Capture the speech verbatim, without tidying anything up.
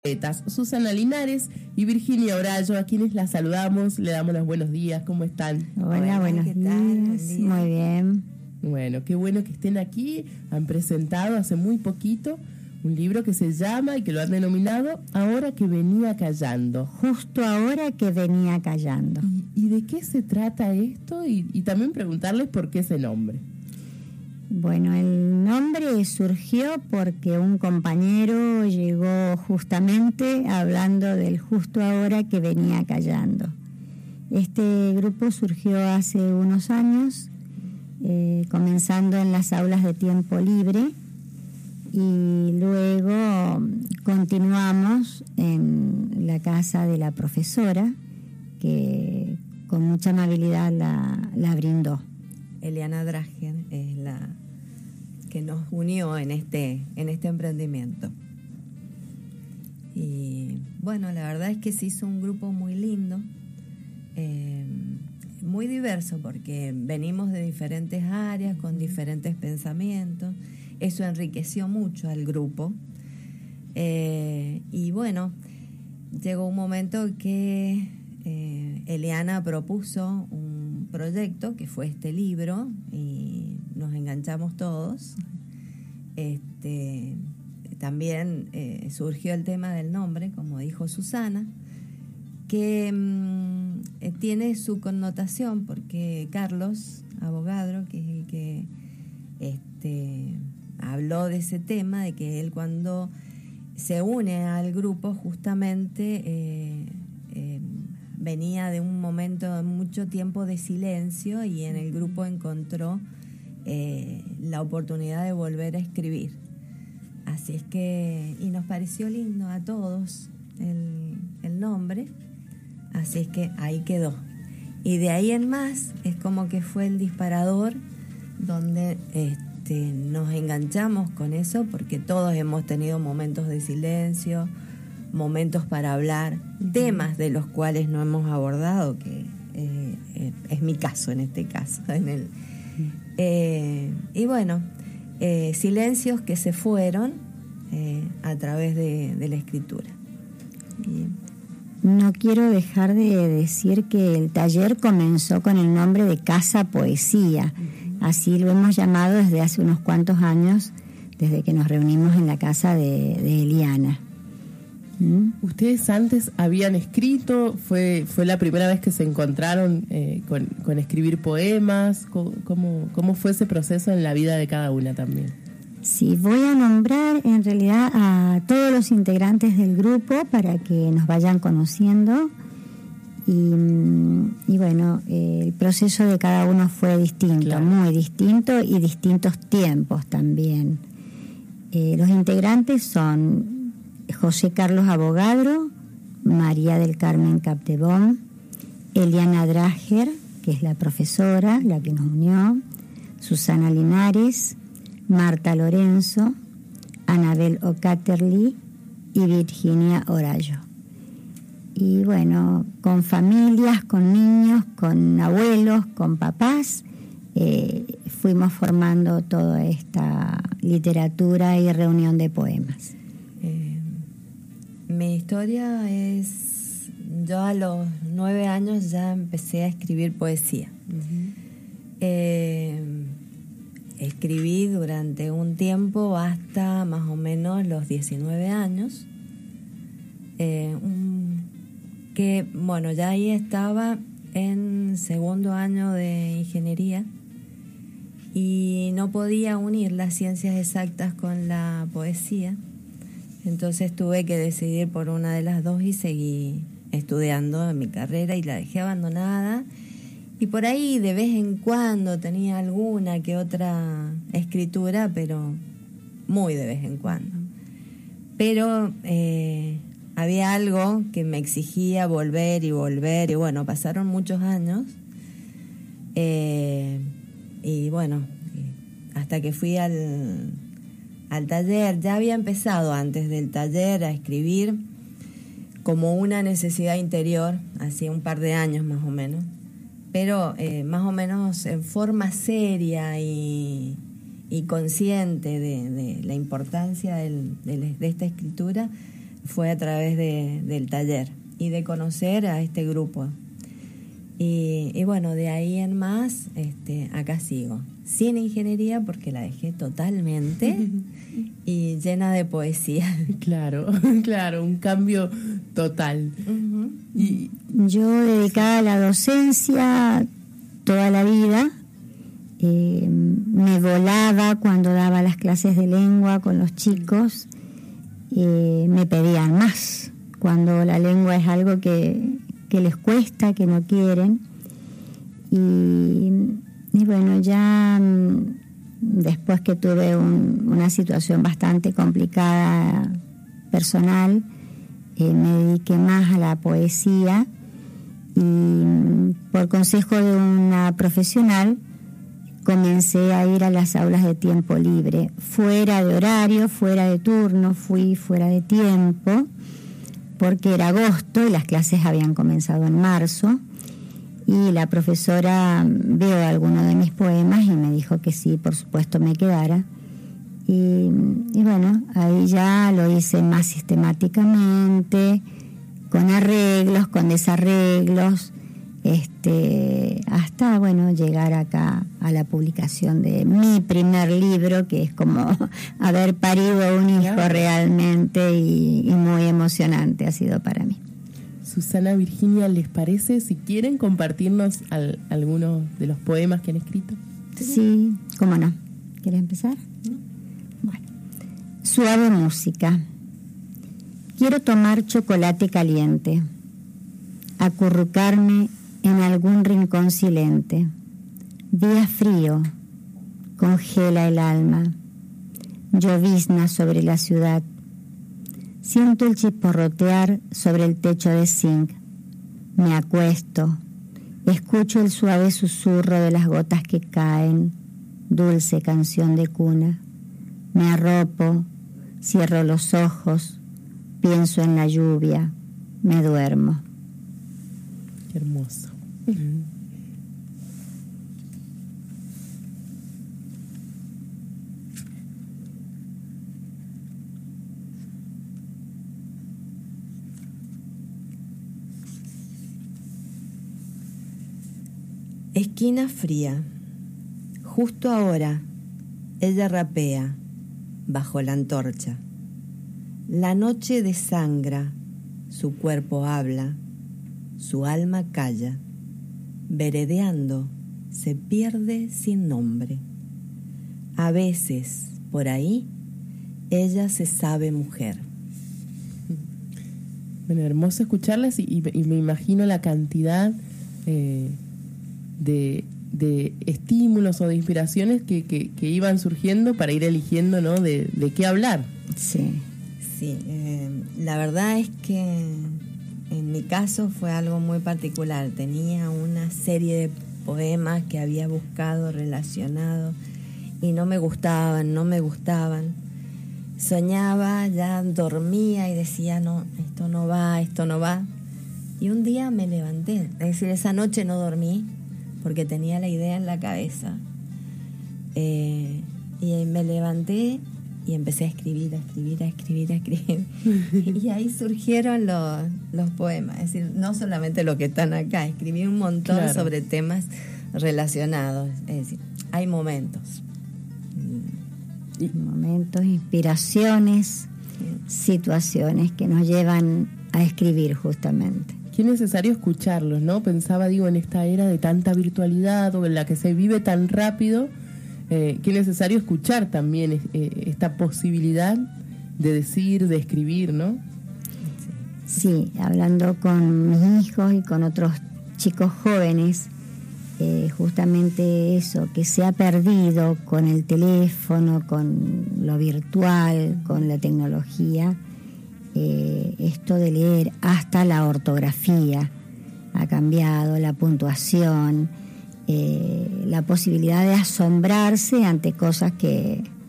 Susana Linares y Virginia Orallo, a quienes las saludamos, le damos los buenos días. ¿Cómo están? Hola, buenos ¿qué días. tal? Buen día. Muy bien. Bueno, qué bueno que estén aquí. Han presentado hace muy poquito un libro que se llama y que lo han denominado Ahora que venía callando. Justo ahora que venía callando. ¿Y, y de qué se trata esto? Y, y también preguntarles por qué ese nombre. Bueno, el nombre surgió porque un compañero llegó justamente hablando del justo ahora que venía callando. Este grupo surgió hace unos años, eh, comenzando en las aulas de tiempo libre, y luego continuamos en la casa de la profesora, que con mucha amabilidad la, la brindó. Eliana Drager es la que nos unió en este, en este emprendimiento. Y bueno, la verdad es que se hizo un grupo muy lindo, eh, muy diverso, porque venimos de diferentes áreas, con diferentes pensamientos. Eso enriqueció mucho al grupo. Eh, y bueno, llegó un momento que eh, Eliana propuso un proyecto que fue este libro y nos enganchamos todos. Este, también eh, surgió el tema del nombre, como dijo Susana, que mmm, eh, tiene su connotación, porque Carlos Avogadro, que es el que este, habló de ese tema, de que él cuando se une al grupo justamente eh, eh, venía de un momento de mucho tiempo de silencio, y en el grupo encontró eh, la oportunidad de volver a escribir. Así es que, y nos pareció lindo a todos el, el nombre, así es que ahí quedó. Y de ahí en más es como que fue el disparador donde este, nos enganchamos con eso, porque todos hemos tenido momentos de silencio, momentos para hablar, temas de los cuales no hemos abordado, que eh, eh, es mi caso en este caso. En el, eh, y bueno, eh, silencios que se fueron eh, a través de, de la escritura. Y, No quiero dejar de decir que el taller comenzó con el nombre de Casa Poesía. Así lo hemos llamado desde hace unos cuantos años, desde que nos reunimos en la casa de, de Eliana. ¿Mm? ¿Ustedes antes habían escrito? ¿Fue fue la primera vez que se encontraron eh, con, con escribir poemas? ¿Cómo, ¿Cómo fue ese proceso en la vida de cada una también? Sí, voy a nombrar en realidad a todos los integrantes del grupo para que nos vayan conociendo. Y, y bueno, eh, el proceso de cada uno fue distinto, claro. Muy distinto, y distintos tiempos también. Eh, los integrantes son José Carlos Avogadro, María del Carmen Capdevon, Eliana Drager, que es la profesora, la que nos unió, Susana Linares, Marta Lorenzo, Anabel O'Catterly y Virginia Orallo. Y bueno, con familias, con niños, con abuelos, con papás, eh, fuimos formando toda esta literatura y reunión de poemas. Eh, mi historia es, yo a los nueve años ya empecé a escribir poesía. Uh-huh. Eh, escribí durante un tiempo hasta más o menos los diecinueve años. Eh, un, que bueno, ya ahí estaba en segundo año de ingeniería y no podía unir las ciencias exactas con la poesía, entonces tuve que decidir por una de las dos y seguí estudiando en mi carrera y la dejé abandonada, y por ahí de vez en cuando tenía alguna que otra escritura, pero muy de vez en cuando. Pero eh, había algo que me exigía volver y volver, y bueno, pasaron muchos años, eh, y bueno, hasta que fui al, al taller. Ya había empezado antes del taller a escribir como una necesidad interior, hacía un par de años más o menos, pero eh, más o menos en forma seria y, y consciente de, de la importancia del, de, de esta escritura, fue a través de, del taller y de conocer a este grupo. Y, y bueno, de ahí en más, este, acá sigo. Sin ingeniería porque la dejé totalmente y llena de poesía. Claro, claro, un cambio total. Uh-huh. Y yo dedicada a la docencia toda la vida, eh, me volaba cuando daba las clases de lengua con los chicos, eh, me pedían más, cuando la lengua es algo que, que les cuesta, que no quieren. Y, y bueno, ya después que tuve un, una situación bastante complicada personal, eh, me dediqué más a la poesía y por consejo de una profesional comencé a ir a las aulas de tiempo libre, fuera de horario, fuera de turno, fui fuera de tiempo, porque era agosto y las clases habían comenzado en marzo, y la profesora vio alguno de mis poemas y me dijo que sí, por supuesto me quedara. Y, y bueno, ahí ya lo hice más sistemáticamente, con arreglos, con desarreglos, este, hasta bueno llegar acá a la publicación de mi primer libro, que es como haber parido un hijo realmente, y, y muy emocionante ha sido para mí. Susana, Virginia, ¿les parece si quieren compartirnos al, algunos de los poemas que han escrito? Sí, cómo no. ¿Quieres empezar? Bueno. Suave música. Quiero tomar chocolate caliente, acurrucarme en algún rincón silente. Día frío, congela el alma, llovizna sobre la ciudad. Siento el chisporrotear sobre el techo de zinc. Me acuesto, escucho el suave susurro de las gotas que caen, dulce canción de cuna. Me arropo, cierro los ojos, pienso en la lluvia, me duermo. Qué hermoso. Esquina fría. Justo ahora, ella rapea bajo la antorcha. La noche desangra, su cuerpo habla, su alma calla. Veredeando, se pierde sin nombre. A veces, por ahí, ella se sabe mujer. Bueno, hermoso escucharlas y, y, y me imagino la cantidad eh, de, de estímulos o de inspiraciones que, que, que iban surgiendo para ir eligiendo, ¿no?, de, de qué hablar. Sí. Sí, eh, la verdad es que en mi caso fue algo muy particular. Tenía una serie de poemas que había buscado, relacionado, y no me gustaban, no me gustaban. Soñaba, ya dormía y decía, no, esto no va, esto no va. Y un día me levanté, es decir, esa noche no dormí porque tenía la idea en la cabeza. Eh, y me levanté y empecé a escribir, a escribir, a escribir, a escribir. Y ahí surgieron los, los poemas. Es decir, no solamente los que están acá, escribí un montón, claro, sobre temas relacionados. Es decir, hay momentos. Momentos, inspiraciones, situaciones que nos llevan a escribir justamente. Qué necesario escucharlos, ¿no? Pensaba, digo, en esta era de tanta virtualidad o en la que se vive tan rápido, eh, qué necesario escuchar también eh, esta posibilidad de decir, de escribir, ¿no? Sí, hablando con mis hijos y con otros chicos jóvenes, eh, justamente eso, que se ha perdido con el teléfono, con lo virtual, con la tecnología, eh, esto de leer, hasta la ortografía ha cambiado, la puntuación, eh, la posibilidad de asombrarse ante cosas que